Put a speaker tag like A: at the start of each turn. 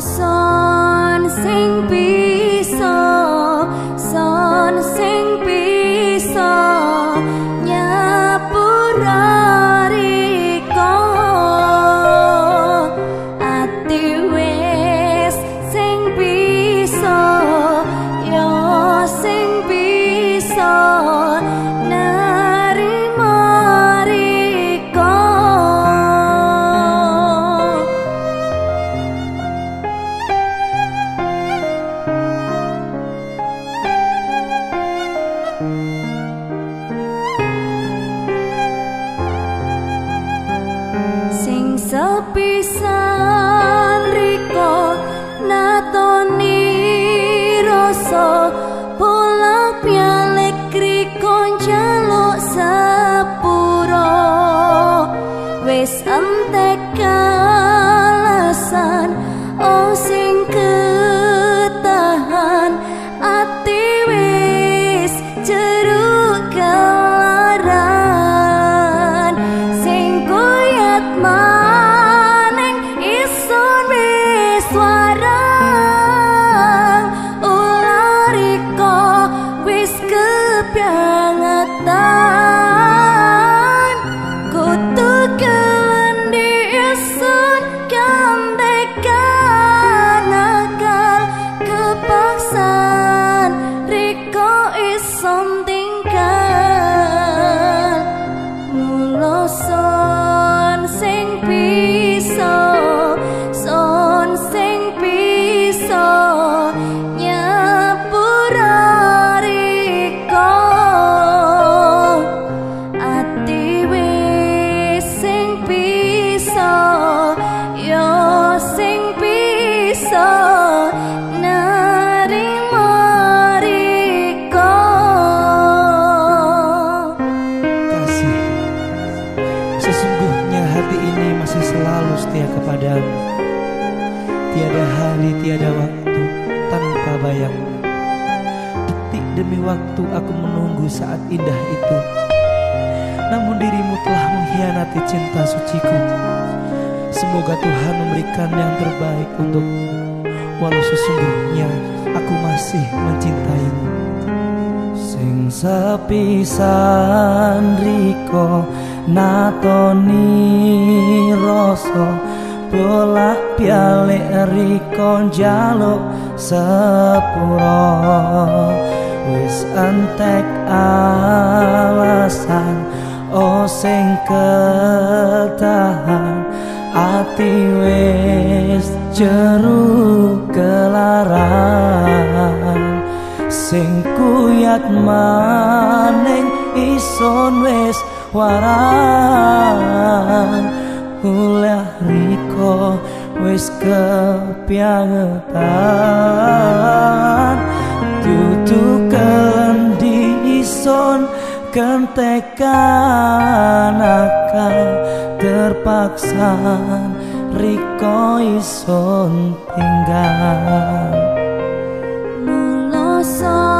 A: son sing bisa, son sing bisa nyapura riko ati wis sing bisa yo sing bisa narima riko sing sepisan riko natoni rasa bolak balik riko njaluk sepuro wis entek alasan oh sing ketahan ati wis jeruk kelaran sing kuyat maneng isun wis warang ulariko wis kebangetan kutu kendi isun kantekan akal kepaksaan riko isun tinggal mula son sing bisa, son sing bisa nyapura riko ati wis sing bisa yo sing bisa narima riko.
B: Kasih, sesungguhnya hati ini masih selalu setia kepadamu. Tiada hari, tiada waktu tanpa bayangmu. Detik demi waktu aku menunggu saat indah itu. Namun dirimu telah mengkhianati cinta suciku. Semoga Tuhan memberikan yang terbaik untukmu, walau sesungguhnya aku masih mencintaimu. Sing sepisan riko natoni rasa bolak balik riko njaluk sepuro wis entek alasan oh sing ketahan ati wis jeruk kelaran sing kuyat maning isun wis warang ulah riko wis kepiangetan dudu kendi isun kentekan akal terpaksa riko isun tinggal
A: Mula son